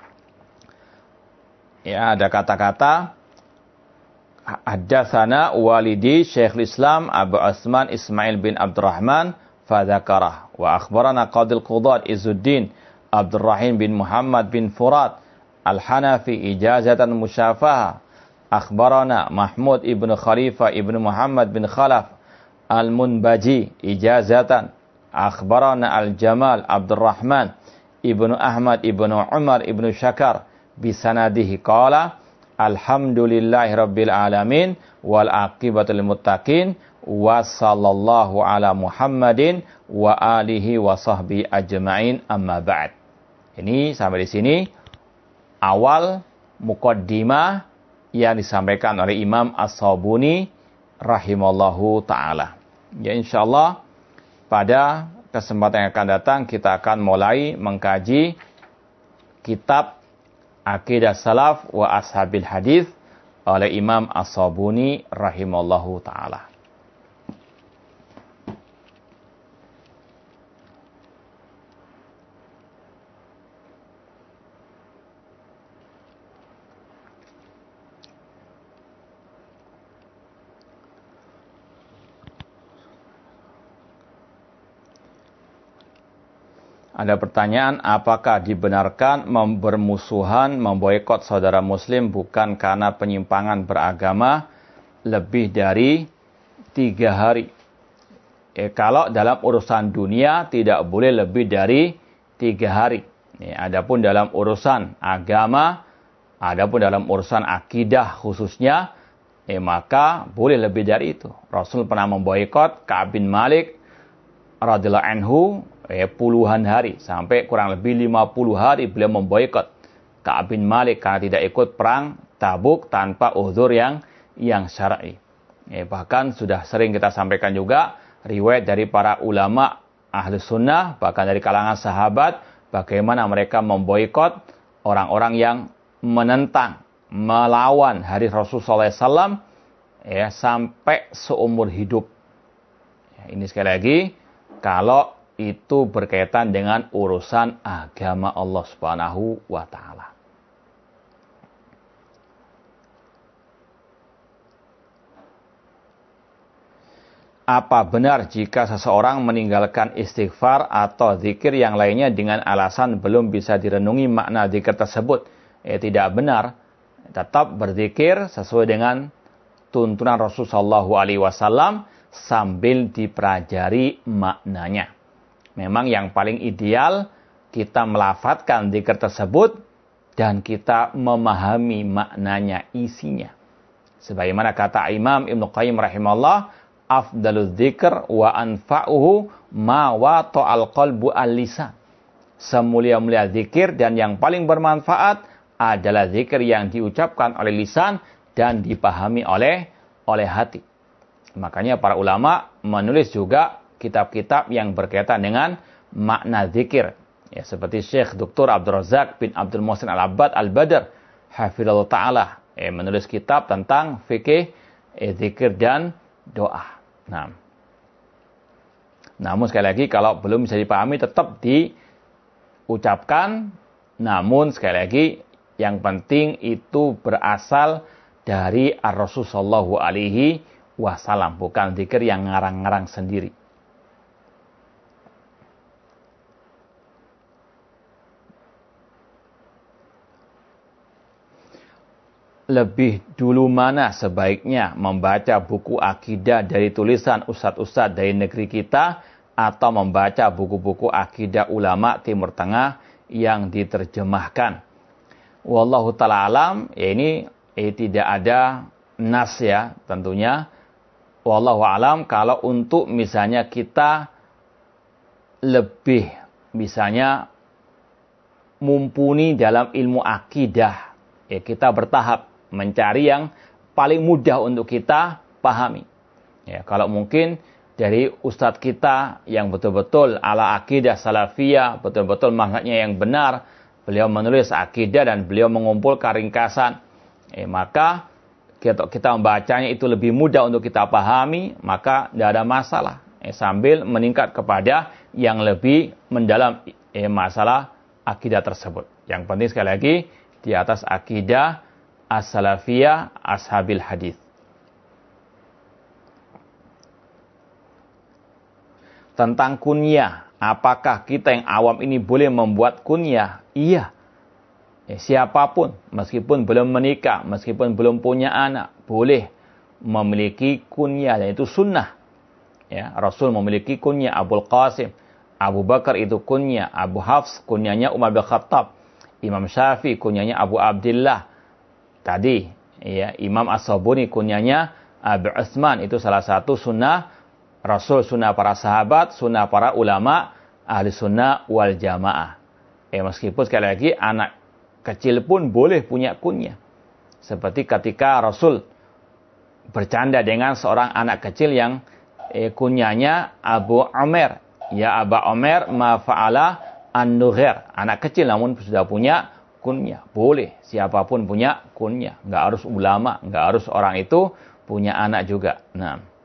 ya ada kata-kata haddatsana walidi Syekhul Islam Abu Utsman Ismail bin Abdurrahman fadzakarah wa akhbarana Qadil Qudat Izzuddin Abdurrahim bin Muhammad bin Furat Al-Hanafi ijazatan musyafaha. Akhbarana Mahmud ibn Khalifah ibn Muhammad bin Khalaf Al-Munbaji ijazatan. Akhbarana Al-Jamal Abdurrahman ibn Ahmad ibn Umar ibn Syakar bisanadihi qala alhamdulillahi rabbil alamin wal aqibatu lil muttaqin wa sallallahu ala Muhammadin wa alihi wa sahbihi ajma'in amma ba'd. Ini sampai di sini awal muqaddimah yang disampaikan oleh Imam As-Sabuni rahimallahu taala. Ya, insyaallah pada kesempatan yang akan datang kita akan mulai mengkaji kitab Aqidah Salaf wa Ashabil Hadis oleh Imam As-Sabuni rahimallahu taala. Ada pertanyaan, apakah dibenarkan bermusuhan, memboikot saudara muslim bukan karena penyimpangan beragama lebih dari tiga hari? Eh, kalau dalam urusan dunia tidak boleh lebih dari tiga hari. Eh, adapun dalam urusan agama, adapun dalam urusan akidah khususnya, eh, maka boleh lebih dari itu. Rasul pernah memboikot Ka'ab bin Malik radhiyallahu anhu eh, puluhan hari, sampai kurang lebih lima puluh hari beliau memboikot Ka'ab bin Malik karena tidak ikut perang Tabuk tanpa uzur yang yang syar'i. Eh, bahkan sudah sering kita sampaikan juga riwayat dari para ulama ahli sunnah, bahkan dari kalangan sahabat, bagaimana mereka memboikot orang-orang yang menentang, melawan hadis Rasulullah sallallahu alaihi wasallam ya, sampai seumur hidup. Ya, ini sekali lagi kalau itu berkaitan dengan urusan agama Allah Subhanahu wa taala. apa benar jika seseorang meninggalkan istighfar atau zikir yang lainnya dengan alasan belum bisa direnungi makna zikir tersebut? Eh, tidak benar. Tetap berzikir sesuai dengan tuntunan Rasulullah shallallahu alaihi wasallam sambil dipelajari maknanya. Memang yang paling ideal kita melafadzkan zikir tersebut dan kita memahami maknanya, isinya. Sebagaimana kata Imam Ibnu Qayyim rahimahullah, afdalul dzikr wa anfa'uhu ma wata'al qalbu al-lisan. Semulia-mulia zikir dan yang paling bermanfaat adalah zikir yang diucapkan oleh lisan dan dipahami oleh oleh hati. Makanya para ulama menulis juga kitab-kitab yang berkaitan dengan makna zikir. Ya, seperti Syekh Doktor Abdul Razak bin Abdul Muhsin Al-Abbad Al-Badr hafizallahu taala eh, menulis kitab tentang fikih eh, zikir dan doa. Nah, namun sekali lagi kalau belum bisa dipahami tetap diucapkan. Namun sekali lagi yang penting itu berasal dari Ar-Rasul Shallallahu Alaihi Wasallam, bukan zikir yang ngarang-ngarang sendiri. Lebih dulu mana sebaiknya membaca buku akidah dari tulisan ustadz-ustadz dari negeri kita atau membaca buku-buku akidah ulama Timur Tengah yang diterjemahkan? Wallahu ta'ala alam, ya ini eh, tidak ada nas ya tentunya. Wallahu alam, kalau untuk misalnya kita lebih misalnya mumpuni dalam ilmu akidah, ya kita bertahap mencari yang paling mudah untuk kita pahami. Ya, kalau mungkin dari ustadz kita yang betul-betul ala akidah salafiyah, betul-betul manhajnya yang benar, beliau menulis akidah dan beliau mengumpulkan ringkasan, eh, maka kita, kita membacanya itu lebih mudah untuk kita pahami, maka tidak ada masalah. Eh, sambil meningkat kepada yang lebih mendalam eh, masalah akidah tersebut. Yang penting sekali lagi di atas akidah as-salafiyah ashabil hadis. Tentang kunyah, apakah kita yang awam ini boleh membuat kunyah? Iya. Ya, siapapun, meskipun belum menikah, meskipun belum punya anak, boleh memiliki kunyah, dan itu sunnah. Ya, Rasul memiliki kunyah Abul Qasim, Abu Bakar itu kunyah, Abu Hafs kunyahnya Umar bin Khattab, Imam Syafi'i kunyahnya Abu Abdillah. Tadi, ya, Imam As-Sabuni kunyahnya Abu Utsman, itu salah satu sunnah Rasul, sunnah para sahabat, sunnah para ulama ahli sunnah wal jamaah. Eh, meskipun sekali lagi anak kecil pun boleh punya kunyah. Seperti ketika Rasul bercanda dengan seorang anak kecil yang eh, kunyahnya Abu Umair. Ya Aba Umair ma fa'ala an-Nughair. Anak kecil namun sudah punya kunyah. Boleh, siapapun punya kunyah. Nggak harus ulama, nggak harus orang itu punya anak juga. Nah.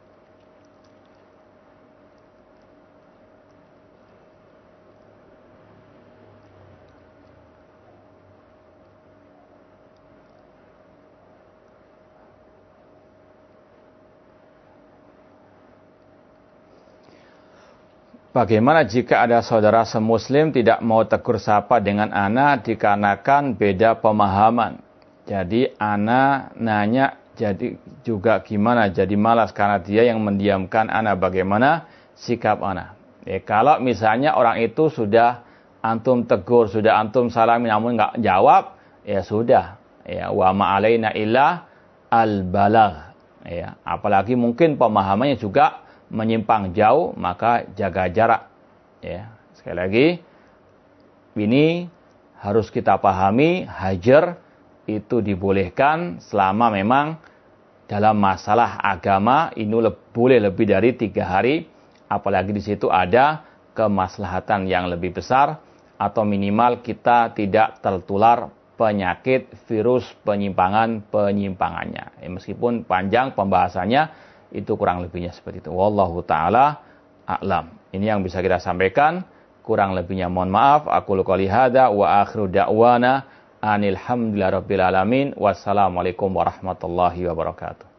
Bagaimana jika ada saudara semuslim tidak mau tegur sapa dengan ana dikarenakan beda pemahaman? Jadi ana nanya jadi juga gimana? Jadi malas karena dia yang mendiamkan ana. Bagaimana sikap ana? Ya, kalau misalnya orang itu sudah antum tegur, sudah antum salami namun nggak jawab, ya sudah. Ya, wa ma'alaina illa al-balagh. Ya, apalagi mungkin pemahamannya juga menyimpang jauh, maka jaga jarak. Ya, sekali lagi ini harus kita pahami, hajar itu dibolehkan selama memang dalam masalah agama ini le- boleh lebih dari tiga hari, apalagi di situ ada kemaslahatan yang lebih besar atau minimal kita tidak tertular penyakit virus penyimpangan penyimpangannya. Ya, meskipun panjang pembahasannya, itu kurang lebihnya seperti itu. Wallahu ta'ala a'lam. Ini yang bisa kita sampaikan. Kurang lebihnya mohon maaf. Aku qouli hadza wa akhiru da'wana anil hamdulillahi rabbil alamin. Wassalamualaikum warahmatullahi wabarakatuh.